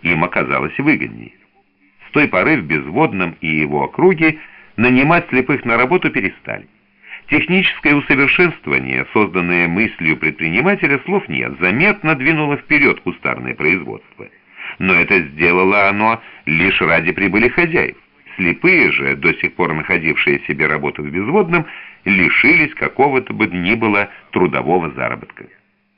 им оказалось выгоднее. С той поры в Безводном и его округе нанимать слепых на работу перестали. Техническое усовершенствование, созданное мыслью предпринимателя, слов нет, заметно двинуло вперед кустарное производство. Но это сделало оно лишь ради прибыли хозяев. Слепые же, до сих пор находившие себе работу в Безводном, лишились какого-то бы ни было трудового заработка.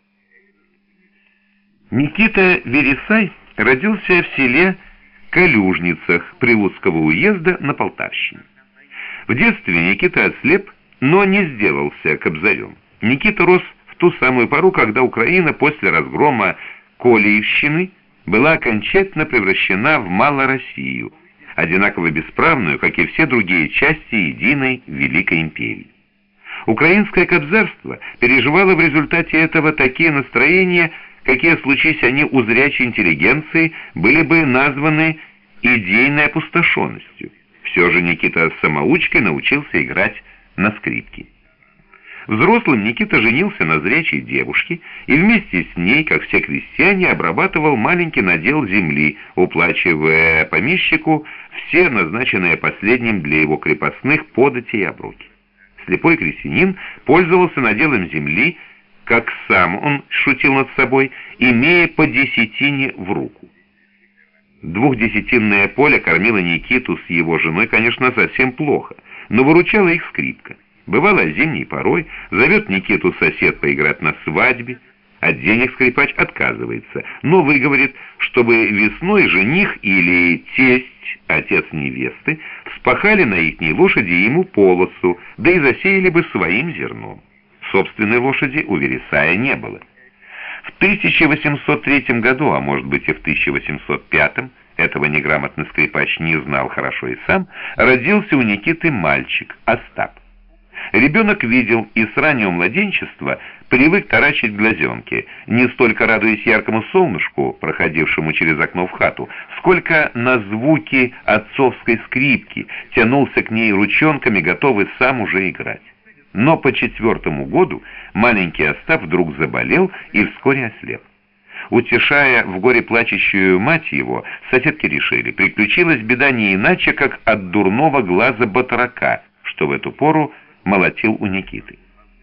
Никита Вересай родился в селе Калюжницах Прилуцкого уезда на Полтавщине. В детстве Никита ослеп, но не сделался кобзарем. Никита рос в ту самую пору, когда Украина после разгрома Колиевщины была окончательно превращена в Малороссию, одинаково бесправную, как и все другие части единой Великой империи. Украинское кобзарство переживало в результате этого такие настроения, какие, случись они у зрячей интеллигенции, были бы названы идейной опустошенностью. Все же Никита с самоучкой научился играть на скрипке. Взрослым Никита женился на зрячей девушке и вместе с ней, как все крестьяне, обрабатывал маленький надел земли, уплачивая помещику все назначенные последним для его крепостных подати и оброки. Слепой крестьянин пользовался наделом земли, как сам он шутил над собой, имея по десятине в руку. Двухдесятинное поле кормило Никиту с его женой, конечно, совсем плохо, но выручала их скрипка. Бывало, зимней порой зовет Никиту сосед поиграть на свадьбе, от денег скрипач отказывается, но выговорит, чтобы весной жених или тесть, отец невесты, вспахали на ихней лошади ему полосу, да и засеяли бы своим зерном. Собственной лошади у Вересая не было. В 1803 году, а может быть и в 1805, этого неграмотный скрипач не знал хорошо и сам, родился у Никиты мальчик Остап. Ребенок видел и с раннего младенчества привык таращить глазенки, не столько радуясь яркому солнышку, проходившему через окно в хату, сколько на звуки отцовской скрипки, тянулся к ней ручонками, готовый сам уже играть. Но по 4-му году маленький Остап вдруг заболел и вскоре ослеп. Утешая в горе плачущую мать его, соседки решили, приключилась беда не иначе, как от дурного глаза батрака, что в эту пору молотил у Никиты.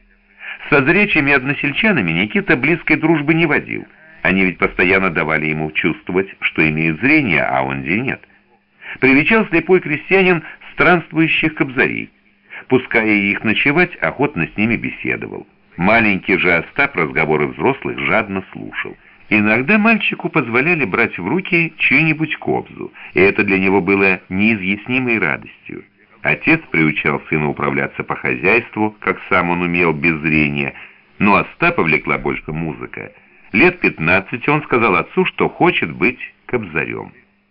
Со зрячими односельчанами Никита близкой дружбы не водил. Они ведь постоянно давали ему чувствовать, что имеет зрение, а он где нет. Привечал слепой крестьянин странствующих кобзарей. Пуская их ночевать, охотно с ними беседовал. Маленький же Остап разговоры взрослых жадно слушал. Иногда мальчику позволяли брать в руки чью-нибудь кобзу, и это для него было неизъяснимой радостью. Отец приучал сына управляться по хозяйству, как сам он умел без зрения, но Остапа влекла больше музыка. Лет 15 он сказал отцу, что хочет быть кобзарем.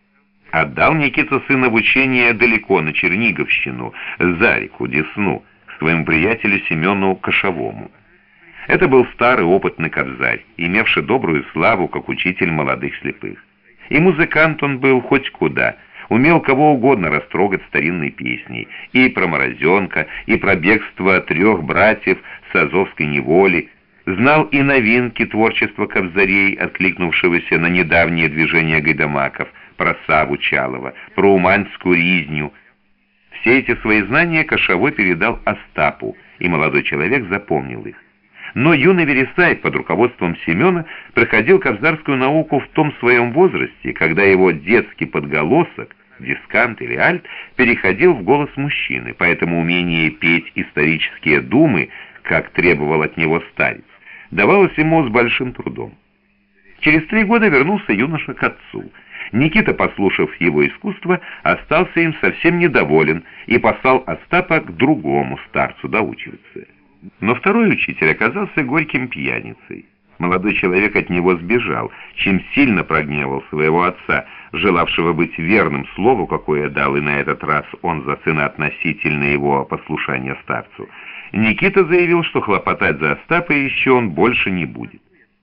Отдал Никита сына в учение далеко, на Черниговщину, за реку Десну, к своему приятелю Семену Кошовому. Это был старый опытный кобзарь, имевший добрую славу, как учитель молодых слепых. И музыкант он был хоть куда, умел кого угодно растрогать старинной песней, и про Морозенка, и про бегство 3 братьев с Азовской неволи, знал и новинки творчества кобзарей, откликнувшегося на недавнее движение гайдамаков, про Саву Чалова, про Уманскую ризню. Все эти свои знания Кошовой передал Остапу, и молодой человек запомнил их. Но юный Вересай под руководством Семена проходил кобзарскую науку в том своем возрасте, когда его детский подголосок, дискант или альт, переходил в голос мужчины, поэтому умение петь исторические думы, как требовал от него старец, давалось ему с большим трудом. Через 3 года вернулся юноша к отцу. Никита, послушав его искусство, остался им совсем недоволен и послал Остапа к другому старцу доучиваться. Но второй учитель оказался горьким пьяницей. Молодой человек от него сбежал, чем сильно прогневал своего отца, желавшего быть верным слову, какое дал и на этот раз он за сына относительно его послушания старцу. Никита заявил, что хлопотать за Остапа еще он больше не будет.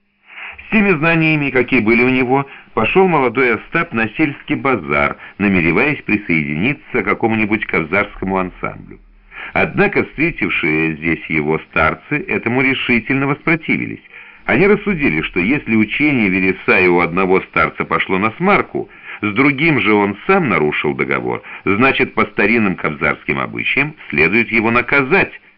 С теми знаниями, какие были у него, пошел молодой Остап на сельский базар, намереваясь присоединиться к какому-нибудь кобзарскому ансамблю. Однако встретившие здесь его старцы этому решительно воспротивились. Они рассудили, что если учение Вересая у одного старца пошло на смарку, с другим же он сам нарушил договор, значит, по старинным кобзарским обычаям следует его наказать,